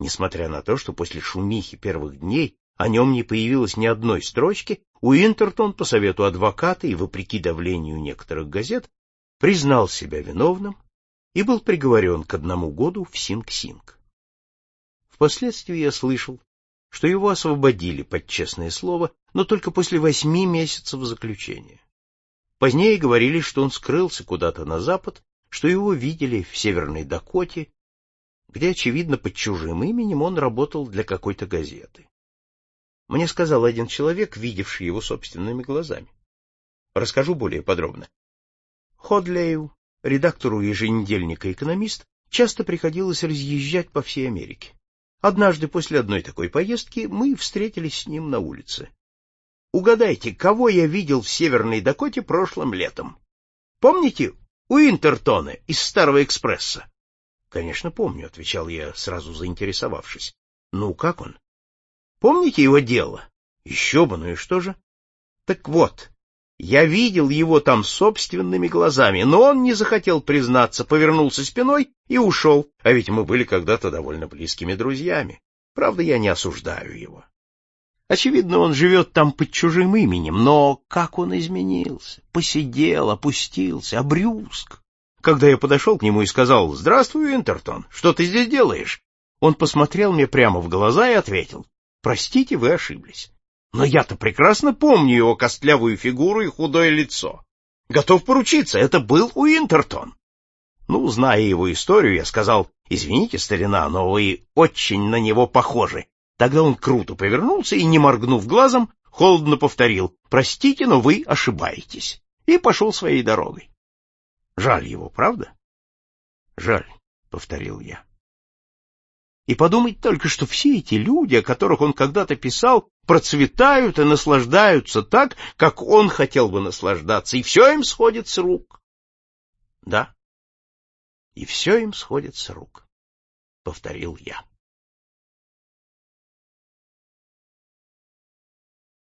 Несмотря на то, что после шумихи первых дней о нем не появилось ни одной строчки, Уинтертон по совету адвоката и вопреки давлению некоторых газет признал себя виновным и был приговорен к 1 году в Синг-Синг. Впоследствии я слышал, что его освободили под честное слово, но только после 8 месяцев заключения. Позднее говорили, что он скрылся куда-то на запад, что его видели в Северной Дакоте, где, очевидно, под чужим именем он работал для какой-то газеты. Мне сказал один человек, видевший его собственными глазами. Расскажу более подробно. Ходлею, редактору еженедельника «Экономист», часто приходилось разъезжать по всей Америке. Однажды после одной такой поездки мы встретились с ним на улице. Угадайте, кого я видел в Северной Дакоте прошлым летом? Помните Уинтертона из Старого экспресса? Конечно, помню, отвечал я, сразу заинтересовавшись. Ну, как он? Помните его дело? Еще бы, ну и что же? Так вот, я видел его там собственными глазами, но он не захотел признаться, повернулся спиной и ушел, а ведь мы были когда-то довольно близкими друзьями. Правда, я не осуждаю его. Очевидно, он живет там под чужим именем, но как он изменился, посидел, опустился, обрюзг. Когда я подошел к нему и сказал: «Здравствуй, Уинтертон, что ты здесь делаешь?» Он посмотрел мне прямо в глаза и ответил: «Простите, вы ошиблись. Но я-то прекрасно помню его костлявую фигуру и худое лицо. Готов поручиться, это был Уинтертон». Ну, зная его историю, я сказал: «Извините, старина, но вы очень на него похожи». Тогда он круто повернулся и, не моргнув глазом, холодно повторил: «Простите, но вы ошибаетесь», и пошел своей дорогой. Жаль его, правда? Жаль, повторил я. И подумать только, что все эти люди, о которых он когда-то писал, процветают и наслаждаются так, как он хотел бы наслаждаться, и все им сходит с рук. Да, и все им сходит с рук, повторил я.